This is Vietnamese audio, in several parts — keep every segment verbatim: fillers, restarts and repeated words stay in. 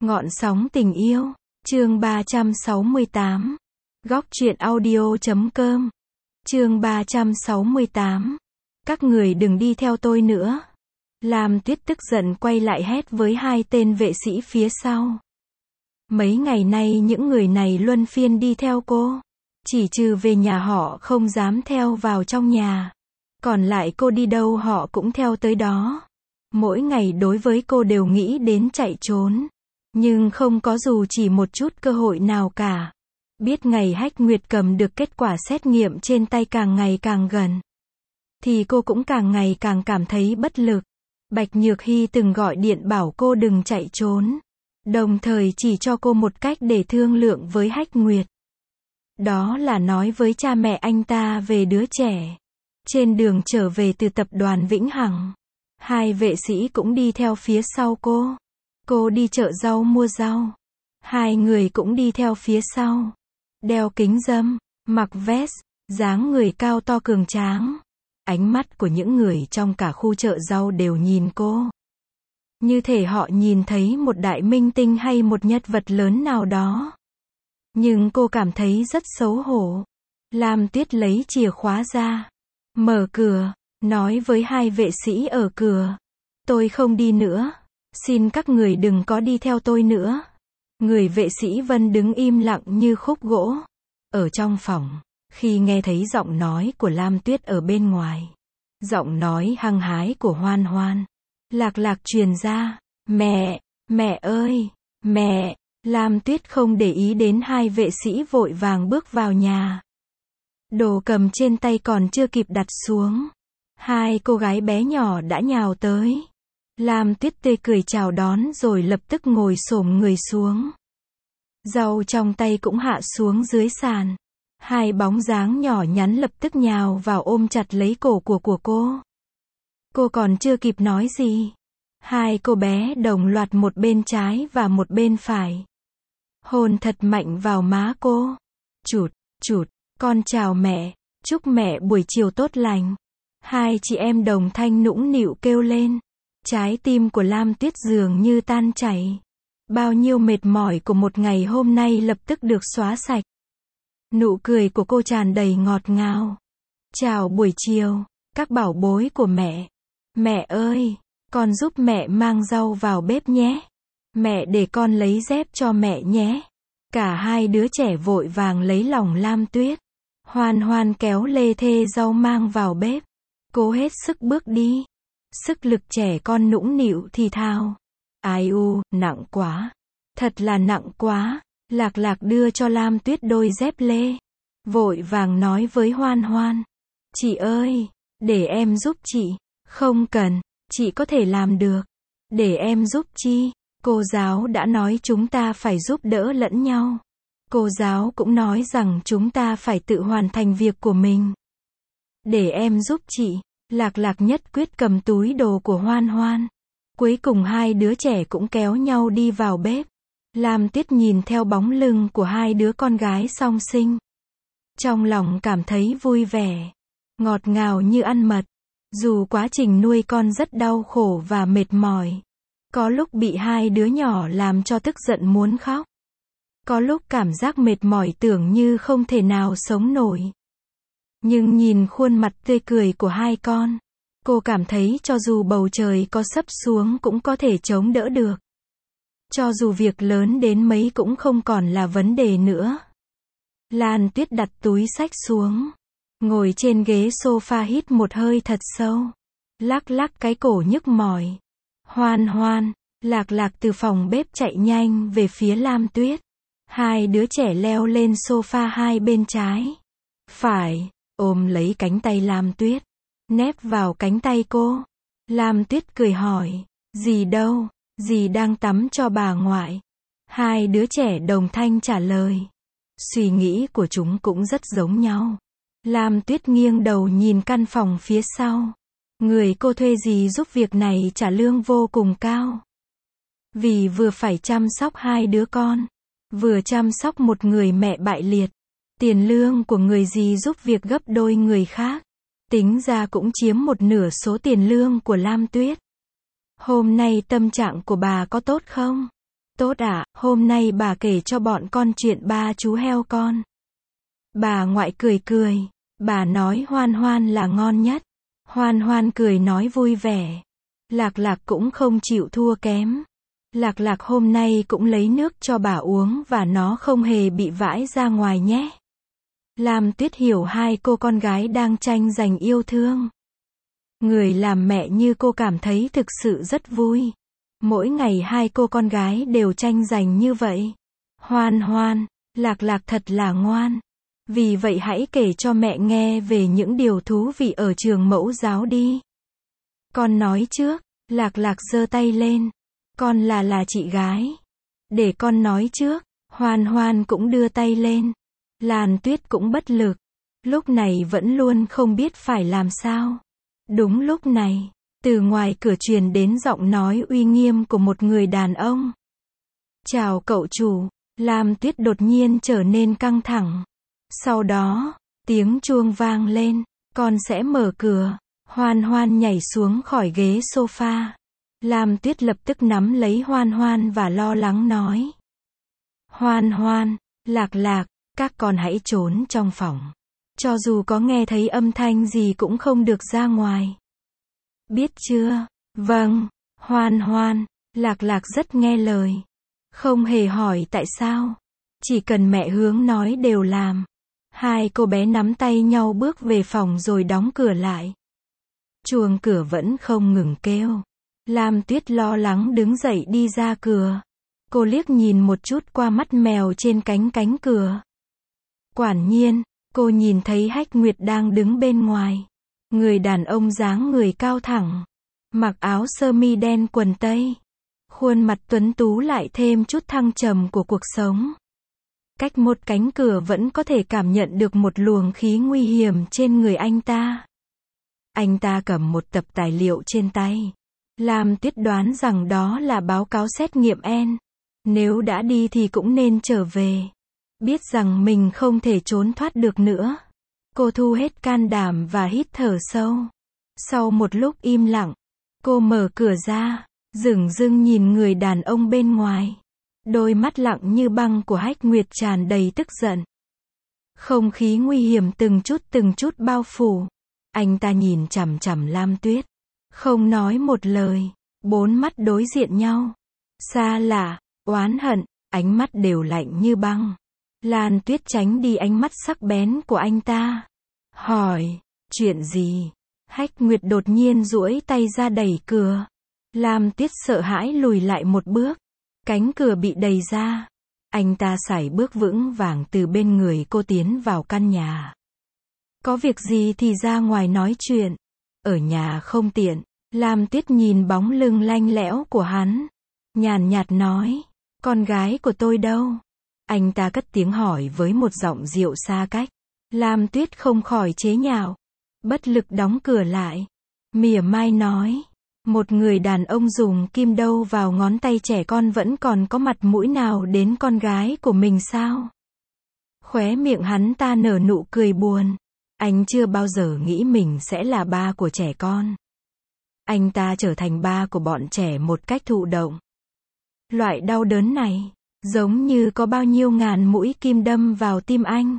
Ngọn sóng tình yêu, chương ba trăm sáu mươi tám. Góc truyện audio chấm com. Chương ba trăm sáu mươi tám. Các người đừng đi theo tôi nữa. Lam Tuyết tức giận quay lại hét với hai tên vệ sĩ phía sau. Mấy ngày nay những người này luân phiên đi theo cô. Chỉ trừ về nhà họ không dám theo vào trong nhà. Còn lại cô đi đâu họ cũng theo tới đó. Mỗi ngày đối với cô đều nghĩ đến chạy trốn. Nhưng không có dù chỉ một chút cơ hội nào cả. Biết ngày Hách Nguyệt cầm được kết quả xét nghiệm trên tay càng ngày càng gần. Thì cô cũng càng ngày càng cảm thấy bất lực. Bạch Nhược Hy từng gọi điện bảo cô đừng chạy trốn. Đồng thời chỉ cho cô một cách để thương lượng với Hách Nguyệt. Đó là nói với cha mẹ anh ta về đứa trẻ. Trên đường trở về từ tập đoàn Vĩnh Hằng, hai vệ sĩ cũng đi theo phía sau cô. Cô đi chợ rau mua rau. Hai người cũng đi theo phía sau. Đeo kính râm, mặc vest, dáng người cao to cường tráng. Ánh mắt của những người trong cả khu chợ rau đều nhìn cô. Như thể họ nhìn thấy một đại minh tinh hay một nhân vật lớn nào đó. Nhưng cô cảm thấy rất xấu hổ. Lam Tuyết lấy chìa khóa ra, mở cửa, nói với hai vệ sĩ ở cửa. Tôi không đi nữa. Xin các người đừng có đi theo tôi nữa. Người vệ sĩ Vân đứng im lặng như khúc gỗ. Ở trong phòng, khi nghe thấy giọng nói của Lam Tuyết ở bên ngoài. Giọng nói hăng hái của Hoan Hoan. Lạc lạc truyền ra. Mẹ, mẹ ơi, mẹ. Lam Tuyết không để ý đến hai vệ sĩ vội vàng bước vào nhà. Đồ cầm trên tay còn chưa kịp đặt xuống. Hai cô gái bé nhỏ đã nhào tới. Lam Tuyết tươi cười chào đón rồi lập tức ngồi xổm người xuống. Rau trong tay cũng hạ xuống dưới sàn. Hai bóng dáng nhỏ nhắn lập tức nhào vào ôm chặt lấy cổ của của cô. Cô còn chưa kịp nói gì. Hai cô bé đồng loạt một bên trái và một bên phải. Hôn thật mạnh vào má cô. Chụt, chụt, con chào mẹ, chúc mẹ buổi chiều tốt lành. Hai chị em đồng thanh nũng nịu kêu lên. Trái tim của Lam Tuyết dường như tan chảy. Bao nhiêu mệt mỏi của một ngày hôm nay lập tức được xóa sạch. Nụ cười của cô tràn đầy ngọt ngào. Chào buổi chiều, các bảo bối của mẹ. Mẹ ơi, con giúp mẹ mang rau vào bếp nhé. Mẹ để con lấy dép cho mẹ nhé. Cả hai đứa trẻ vội vàng lấy lòng Lam Tuyết. Hoan Hoan kéo lê thê rau mang vào bếp. Cố hết sức bước đi. Sức lực trẻ con nũng nịu thì thào. Ai u, nặng quá. Thật là nặng quá. Lạc lạc đưa cho Lam Tuyết đôi dép lê. Vội vàng nói với Hoan Hoan. Chị ơi, để em giúp chị. Không cần, chị có thể làm được. Để em giúp chi? Cô giáo đã nói chúng ta phải giúp đỡ lẫn nhau. Cô giáo cũng nói rằng chúng ta phải tự hoàn thành việc của mình. Để em giúp chị. Lạc lạc nhất quyết cầm túi đồ của Hoan Hoan. Cuối cùng hai đứa trẻ cũng kéo nhau đi vào bếp. Lam Tuyết nhìn theo bóng lưng của hai đứa con gái song sinh. Trong lòng cảm thấy vui vẻ. Ngọt ngào như ăn mật. Dù quá trình nuôi con rất đau khổ và mệt mỏi. Có lúc bị hai đứa nhỏ làm cho tức giận muốn khóc. Có lúc cảm giác mệt mỏi tưởng như không thể nào sống nổi. Nhưng nhìn khuôn mặt tươi cười của hai con, cô cảm thấy cho dù bầu trời có sắp xuống cũng có thể chống đỡ được. Cho dù việc lớn đến mấy cũng không còn là vấn đề nữa. Lan Tuyết đặt túi xách xuống, ngồi trên ghế sofa hít một hơi thật sâu, lắc lắc cái cổ nhức mỏi. Hoan Hoan, Lạc lạc từ phòng bếp chạy nhanh về phía Lam Tuyết. Hai đứa trẻ leo lên sofa hai bên trái, phải, ôm lấy cánh tay Lam Tuyết, nép vào cánh tay cô. Lam Tuyết cười hỏi, dì đâu, dì đang tắm cho bà ngoại. Hai đứa trẻ đồng thanh trả lời. Suy nghĩ của chúng cũng rất giống nhau. Lam Tuyết nghiêng đầu nhìn căn phòng phía sau. Người cô thuê dì giúp việc này trả lương vô cùng cao. Vì vừa phải chăm sóc hai đứa con, vừa chăm sóc một người mẹ bại liệt. Tiền lương của người dì giúp việc gấp đôi người khác. Tính ra cũng chiếm một nửa số tiền lương của Lam Tuyết. Hôm nay tâm trạng của bà có tốt không? Tốt ạ, hôm nay bà kể cho bọn con chuyện ba chú heo con. Bà ngoại cười cười. Bà nói Hoan Hoan là ngon nhất. Hoan Hoan cười nói vui vẻ. Lạc Lạc cũng không chịu thua kém. Lạc Lạc hôm nay cũng lấy nước cho bà uống và nó không hề bị vãi ra ngoài nhé. Lam Tuyết hiểu hai cô con gái đang tranh giành yêu thương. Người làm mẹ như cô cảm thấy thực sự rất vui. Mỗi ngày hai cô con gái đều tranh giành như vậy. Hoan Hoan, Lạc Lạc thật là ngoan. Vì vậy hãy kể cho mẹ nghe về những điều thú vị ở trường mẫu giáo đi. Con nói trước. Lạc Lạc giơ tay lên. Con là là chị gái. Để con nói trước. Hoan Hoan cũng đưa tay lên. Lan Tuyết cũng bất lực. Lúc này vẫn luôn không biết phải làm sao. Đúng lúc này, từ ngoài cửa truyền đến giọng nói uy nghiêm của một người đàn ông. Chào cậu chủ. Lam Tuyết đột nhiên trở nên căng thẳng. Sau đó, tiếng chuông vang lên. Con sẽ mở cửa. Hoan Hoan nhảy xuống khỏi ghế sofa. Lam Tuyết lập tức nắm lấy Hoan Hoan và lo lắng nói. Hoan Hoan, Lạc Lạc, các con hãy trốn trong phòng. Cho dù có nghe thấy âm thanh gì cũng không được ra ngoài. Biết chưa? Vâng. Hoan Hoan, Lạc Lạc rất nghe lời. Không hề hỏi tại sao. Chỉ cần mẹ hướng nói đều làm. Hai cô bé nắm tay nhau bước về phòng rồi đóng cửa lại. Chuông cửa vẫn không ngừng kêu. Lam Tuyết lo lắng đứng dậy đi ra cửa. Cô liếc nhìn một chút qua mắt mèo trên cánh cánh cửa. Quả nhiên, cô nhìn thấy Hách Nguyệt đang đứng bên ngoài. Người đàn ông dáng người cao thẳng. Mặc áo sơ mi đen quần tây. Khuôn mặt tuấn tú lại thêm chút thăng trầm của cuộc sống. Cách một cánh cửa vẫn có thể cảm nhận được một luồng khí nguy hiểm trên người anh ta. Anh ta cầm một tập tài liệu trên tay. Lam Tuyết đoán rằng đó là báo cáo xét nghiệm N. Nếu đã đi thì cũng nên trở về. Biết rằng mình không thể trốn thoát được nữa. Cô thu hết can đảm và hít thở sâu. Sau một lúc im lặng, cô mở cửa ra, dửng dưng nhìn người đàn ông bên ngoài. Đôi mắt lặng như băng của Hách Nguyệt tràn đầy tức giận. Không khí nguy hiểm từng chút từng chút bao phủ. Anh ta nhìn chằm chằm Lam Tuyết. Không nói một lời. Bốn mắt đối diện nhau. Xa lạ, oán hận, ánh mắt đều lạnh như băng. Lan Tuyết tránh đi ánh mắt sắc bén của anh ta. Hỏi, chuyện gì? Hách Nguyệt đột nhiên duỗi tay ra đẩy cửa. Lam Tuyết sợ hãi lùi lại một bước. Cánh cửa bị đẩy ra. Anh ta sải bước vững vàng từ bên người cô tiến vào căn nhà. Có việc gì thì ra ngoài nói chuyện. Ở nhà không tiện. Lam Tuyết nhìn bóng lưng lanh lẽo của hắn. Nhàn nhạt nói, con gái của tôi đâu? Anh ta cất tiếng hỏi với một giọng dịu xa cách. Lam Tuyết không khỏi chế nhạo. Bất lực đóng cửa lại. Mỉa mai nói, một người đàn ông dùng kim đâu vào ngón tay trẻ con vẫn còn có mặt mũi nào đến con gái của mình sao? Khóe miệng hắn ta nở nụ cười buồn. Anh chưa bao giờ nghĩ mình sẽ là ba của trẻ con. Anh ta trở thành ba của bọn trẻ một cách thụ động. Loại đau đớn này, giống như có bao nhiêu ngàn mũi kim đâm vào tim anh.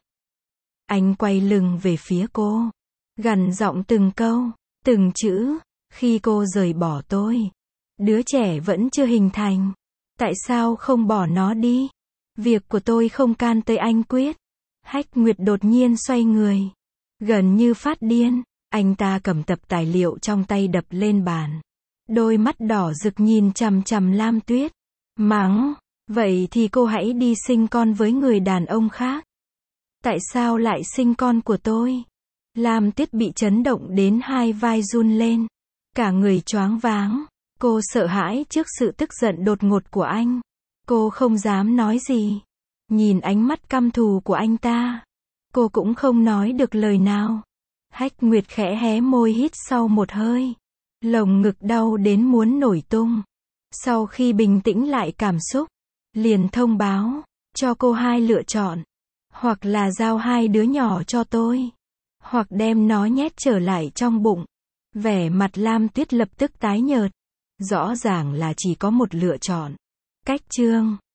Anh quay lưng về phía cô, gằn giọng từng câu, từng chữ. Khi cô rời bỏ tôi, đứa trẻ vẫn chưa hình thành. Tại sao không bỏ nó đi? Việc của tôi không can tới anh quyết. Hách Nguyệt đột nhiên xoay người. Gần như phát điên, anh ta cầm tập tài liệu trong tay đập lên bàn. Đôi mắt đỏ rực nhìn chằm chằm Lam Tuyết. Mắng, vậy thì cô hãy đi sinh con với người đàn ông khác. Tại sao lại sinh con của tôi? Lam Tuyết bị chấn động đến hai vai run lên. Cả người choáng váng. Cô sợ hãi trước sự tức giận đột ngột của anh. Cô không dám nói gì. Nhìn ánh mắt căm thù của anh ta, cô cũng không nói được lời nào. Hách Nguyệt khẽ hé môi hít sau một hơi. Lồng ngực đau đến muốn nổi tung. Sau khi bình tĩnh lại cảm xúc, liền thông báo cho cô hai lựa chọn. Hoặc là giao hai đứa nhỏ cho tôi, hoặc đem nó nhét trở lại trong bụng. Vẻ mặt Lam Tuyết lập tức tái nhợt. Rõ ràng là chỉ có một lựa chọn. Cách chương